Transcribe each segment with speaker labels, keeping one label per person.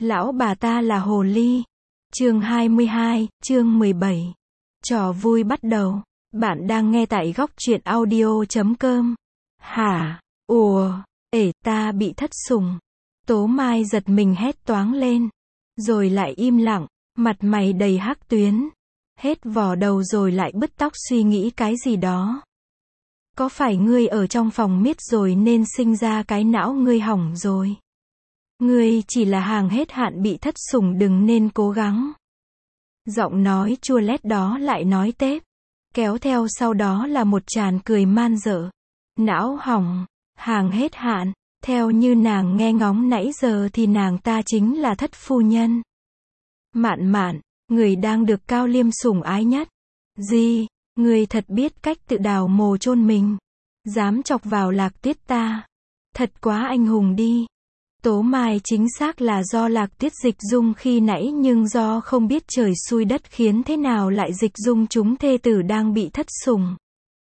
Speaker 1: Lão bà ta là hồ ly. Chương 22, chương 17. Trò vui bắt đầu. Bạn đang nghe tại góc truyện audio.com. Hả? Ủa? Ta bị thất sủng. Tố Mai giật mình hét toáng lên. Rồi lại im lặng, mặt mày đầy hắc tuyến. Hết vò đầu rồi lại bứt tóc suy nghĩ cái gì đó. Có phải ngươi ở trong phòng miết rồi nên sinh ra cái não ngươi hỏng rồi? Ngươi chỉ là hàng hết hạn bị thất sủng đừng nên cố gắng. Giọng nói chua lét đó lại nói tép. Kéo theo sau đó là một tràng cười man dợ. Não hỏng, hàng hết hạn, theo như nàng nghe ngóng nãy giờ thì nàng ta chính là thất phu nhân. Mạn mạn, người đang được Cao Liêm sủng ái nhất. Gì, người thật biết cách tự đào mồ chôn mình. Dám chọc vào Lạc Tuyết ta. Thật quá anh hùng đi. Tố Mai chính xác là do Lạc Tuyết dịch dung khi nãy nhưng do không biết trời xui đất khiến thế nào lại dịch dung chúng thê tử đang bị thất sủng.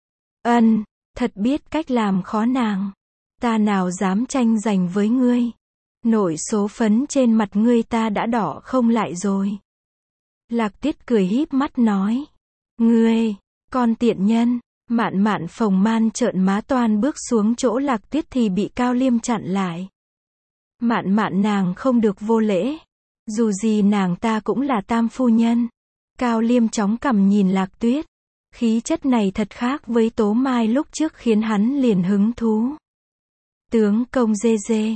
Speaker 1: Thật biết cách làm khó nàng. Ta nào dám tranh giành với ngươi. Nổi số phấn trên mặt ngươi ta đã đỏ không lại rồi. Lạc Tuyết cười híp mắt nói. Ngươi, con tiện nhân. Mạn mạn phồng man trợn má toan bước xuống chỗ Lạc Tuyết thì bị Cao Liêm chặn lại. Mạn mạn nàng không được vô lễ. Dù gì nàng ta cũng là tam phu nhân. Cao Liêm chóng cằm nhìn Lạc Tuyết. Khí chất này thật khác với Tố Mai lúc trước khiến hắn liền hứng thú. Tướng công dê dê,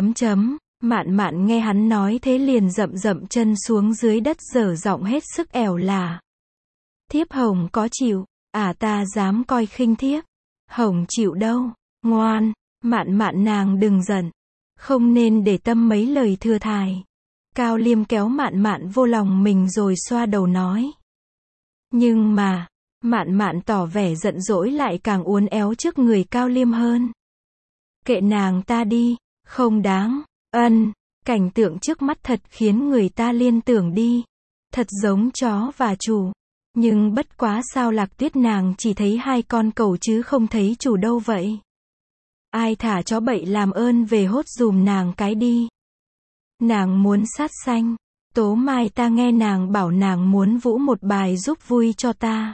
Speaker 1: Mạn mạn nghe hắn nói thế liền dậm dậm chân xuống dưới đất dở giọng hết sức ẻo lả. Thiếp Hồng có chịu, ta dám coi khinh thiếp. Hồng chịu đâu, ngoan, mạn mạn nàng đừng giận. Không nên để tâm mấy lời thừa thải. Cao Liêm kéo mạn mạn vô lòng mình rồi xoa đầu nói. Nhưng mà, mạn mạn tỏ vẻ giận dỗi lại càng uốn éo trước người Cao Liêm hơn. Kệ nàng ta đi, không đáng. Cảnh tượng trước mắt thật khiến người ta liên tưởng đi. Thật giống chó và chủ. Nhưng bất quá sao Lạc Tuyết nàng chỉ thấy hai con cẩu chứ không thấy chủ đâu vậy. Ai thả chó bậy làm ơn về hốt dùm nàng cái đi. Nàng muốn sát sanh. Tố Mai ta nghe nàng bảo nàng muốn vũ một bài giúp vui cho ta.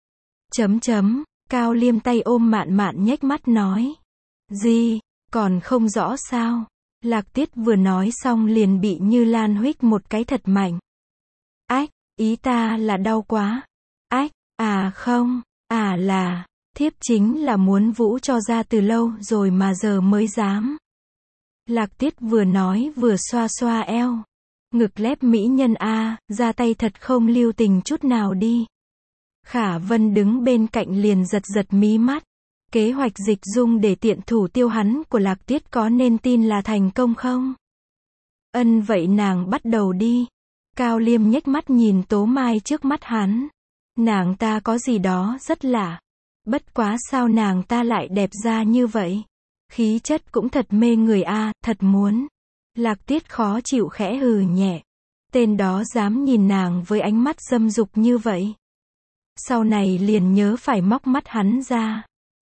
Speaker 1: Cao Liêm tay ôm mạn mạn nhếch mắt nói. Gì, còn không rõ sao? Lạc Tuyết vừa nói xong liền bị Như Lan huých một cái thật mạnh. Ý ta là đau quá. Không, là, thiếp chính là muốn vũ cho ra từ lâu rồi mà giờ mới dám. Lạc Tuyết vừa nói vừa xoa xoa eo. Ngực lép mỹ nhân ra tay thật không lưu tình chút nào đi. Khả Vân đứng bên cạnh liền giật giật mí mắt. Kế hoạch dịch dung để tiện thủ tiêu hắn của Lạc Tuyết có nên tin là thành công không? Vậy nàng bắt đầu đi. Cao Liêm nhếch mắt nhìn Tố Mai trước mắt hắn. Nàng ta có gì đó rất lạ. Bất quá sao nàng ta lại đẹp ra như vậy? Khí chất cũng thật mê người thật muốn. Lạc Tuyết khó chịu khẽ hừ nhẹ. Tên đó dám nhìn nàng với ánh mắt dâm dục như vậy. Sau này liền nhớ phải móc mắt hắn ra.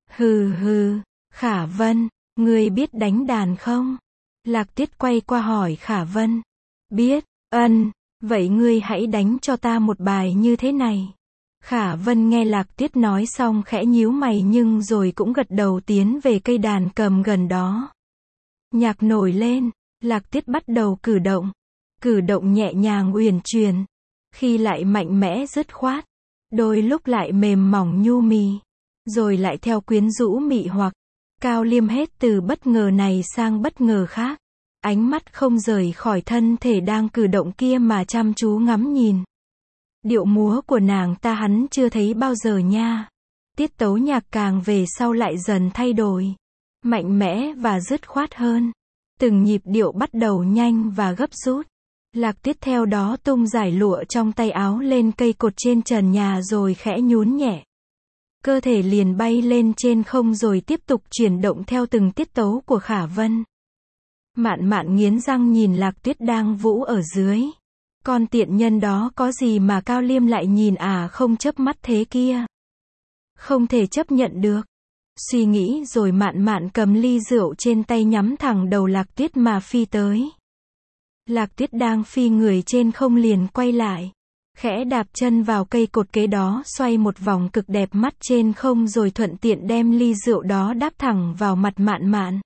Speaker 1: Hừ, Khả Vân, ngươi biết đánh đàn không? Lạc Tuyết quay qua hỏi Khả Vân. Biết, vậy ngươi hãy đánh cho ta một bài như thế này. Khả Vân nghe Lạc Tuyết nói xong khẽ nhíu mày nhưng rồi cũng gật đầu tiến về cây đàn cầm gần đó. Nhạc nổi lên, Lạc Tuyết bắt đầu cử động nhẹ nhàng uyển chuyển, khi lại mạnh mẽ dứt khoát, đôi lúc lại mềm mỏng nhu mì, rồi lại theo quyến rũ mị hoặc. Cao Liêm hết từ bất ngờ này sang bất ngờ khác, ánh mắt không rời khỏi thân thể đang cử động kia mà chăm chú ngắm nhìn. Điệu múa của nàng ta hắn chưa thấy bao giờ nha. Tiết tấu nhạc càng về sau lại dần thay đổi, mạnh mẽ và dứt khoát hơn. Từng nhịp điệu bắt đầu nhanh và gấp rút. Lạc Tuyết theo đó tung giải lụa trong tay áo lên cây cột trên trần nhà rồi khẽ nhún nhẹ. Cơ thể liền bay lên trên không rồi tiếp tục chuyển động theo từng tiết tấu của Khả Vân. Mạn mạn nghiến răng nhìn Lạc Tuyết đang vũ ở dưới. Con tiện nhân đó có gì mà Cao Liêm lại nhìn không chớp mắt thế kia. Không thể chấp nhận được. Suy nghĩ rồi mạn mạn cầm ly rượu trên tay nhắm thẳng đầu Lạc Tuyết mà phi tới. Lạc Tuyết đang phi người trên không liền quay lại. Khẽ đạp chân vào cây cột kế đó xoay một vòng cực đẹp mắt trên không rồi thuận tiện đem ly rượu đó đáp thẳng vào mặt Mạn Mạn.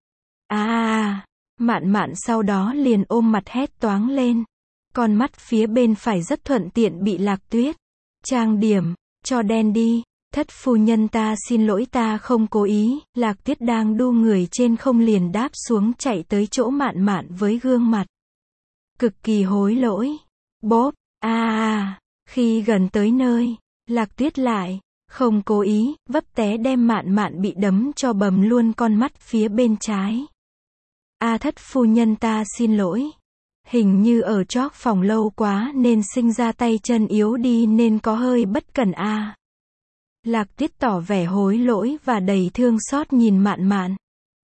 Speaker 1: Mạn Mạn sau đó liền ôm mặt hét toáng lên. Con mắt phía bên phải rất thuận tiện bị Lạc Tuyết trang điểm cho đen đi. Thất phu nhân ta xin lỗi, ta không cố ý. Lạc Tuyết đang đu người trên không liền đáp xuống chạy tới chỗ Mạn Mạn với gương mặt cực kỳ hối lỗi. Bốp, khi gần tới nơi, Lạc Tuyết lại không cố ý, vấp té đem Mạn Mạn bị đấm cho bầm luôn con mắt phía bên trái. Thất phu nhân ta xin lỗi. Hình như ở chóp phòng lâu quá nên sinh ra tay chân yếu đi nên có hơi bất cẩn Lạc Tuyết tỏ vẻ hối lỗi và đầy thương xót nhìn Mạn Mạn.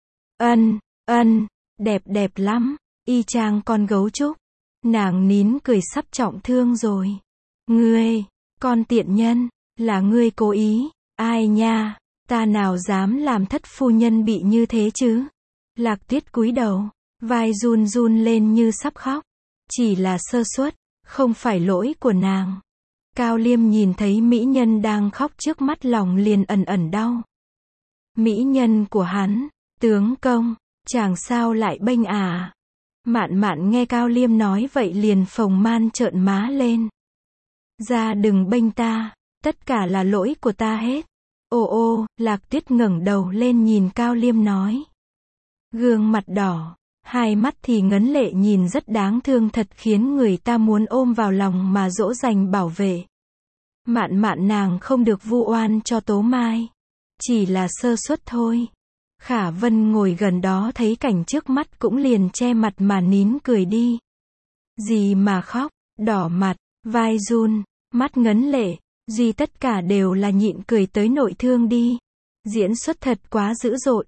Speaker 1: Đẹp lắm, y chang con gấu trúc. Nàng nín cười sắp trọng thương rồi. Ngươi, con tiện nhân, là ngươi cố ý. Ai nha, ta nào dám làm thất phu nhân bị như thế chứ. Lạc Tuyết cúi đầu, vai run run lên như sắp khóc. Chỉ là sơ suất, không phải lỗi của nàng. Cao Liêm nhìn thấy mỹ nhân đang khóc trước mắt lòng liền ẩn đau. Mỹ nhân của hắn, tướng công, chàng sao lại bênh Mạn Mạn nghe Cao Liêm nói vậy liền phồng man trợn má lên. Ra đừng bênh ta, tất cả là lỗi của ta hết. Lạc Tuyết ngẩng đầu lên nhìn Cao Liêm nói. Gương mặt đỏ, hai mắt thì ngấn lệ nhìn rất đáng thương thật khiến người ta muốn ôm vào lòng mà dỗ dành bảo vệ. Mạn Mạn nàng không được vu oan cho Tố Mai. Chỉ là sơ suất thôi. Khả Vân ngồi gần đó thấy cảnh trước mắt cũng liền che mặt mà nín cười đi. Gì mà khóc, đỏ mặt, vai run, mắt ngấn lệ, tất cả đều là nhịn cười tới nội thương đi. Diễn xuất thật quá dữ dội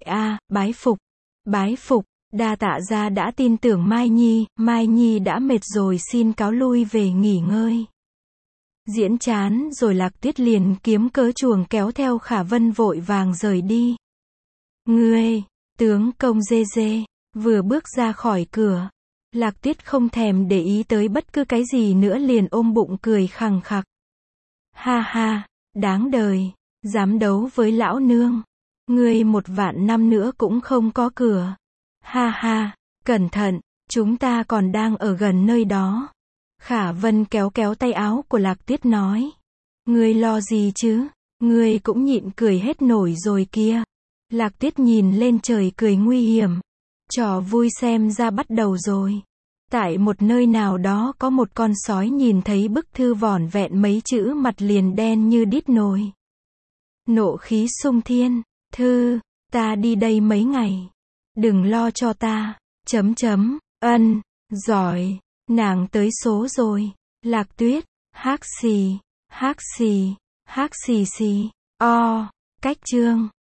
Speaker 1: bái phục, đa tạ gia đã tin tưởng Mai Nhi đã mệt rồi xin cáo lui về nghỉ ngơi. Diễn chán rồi Lạc Tuyết liền kiếm cớ chuồng kéo theo Khả Vân vội vàng rời đi. Ngươi, tướng công dê, vừa bước ra khỏi cửa. Lạc Tuyết không thèm để ý tới bất cứ cái gì nữa liền ôm bụng cười khằng khặc. Ha, đáng đời, dám đấu với lão nương. Ngươi 1.000 năm nữa cũng không có cửa. Ha, cẩn thận, chúng ta còn đang ở gần nơi đó. Khả Vân kéo tay áo của Lạc Tuyết nói. Ngươi lo gì chứ, ngươi cũng nhịn cười hết nổi rồi kia. Lạc Tuyết nhìn lên trời cười nguy hiểm. Trò vui xem ra bắt đầu rồi. Tại một nơi nào đó có một con sói nhìn thấy bức thư vỏn vẹn mấy chữ mặt liền đen như đít nồi. Nộ khí sung thiên. Thư, ta đi đây mấy ngày. Đừng lo cho ta. Giỏi. Nàng tới số rồi. Lạc Tuyết. Hác xì xì. Cách chương.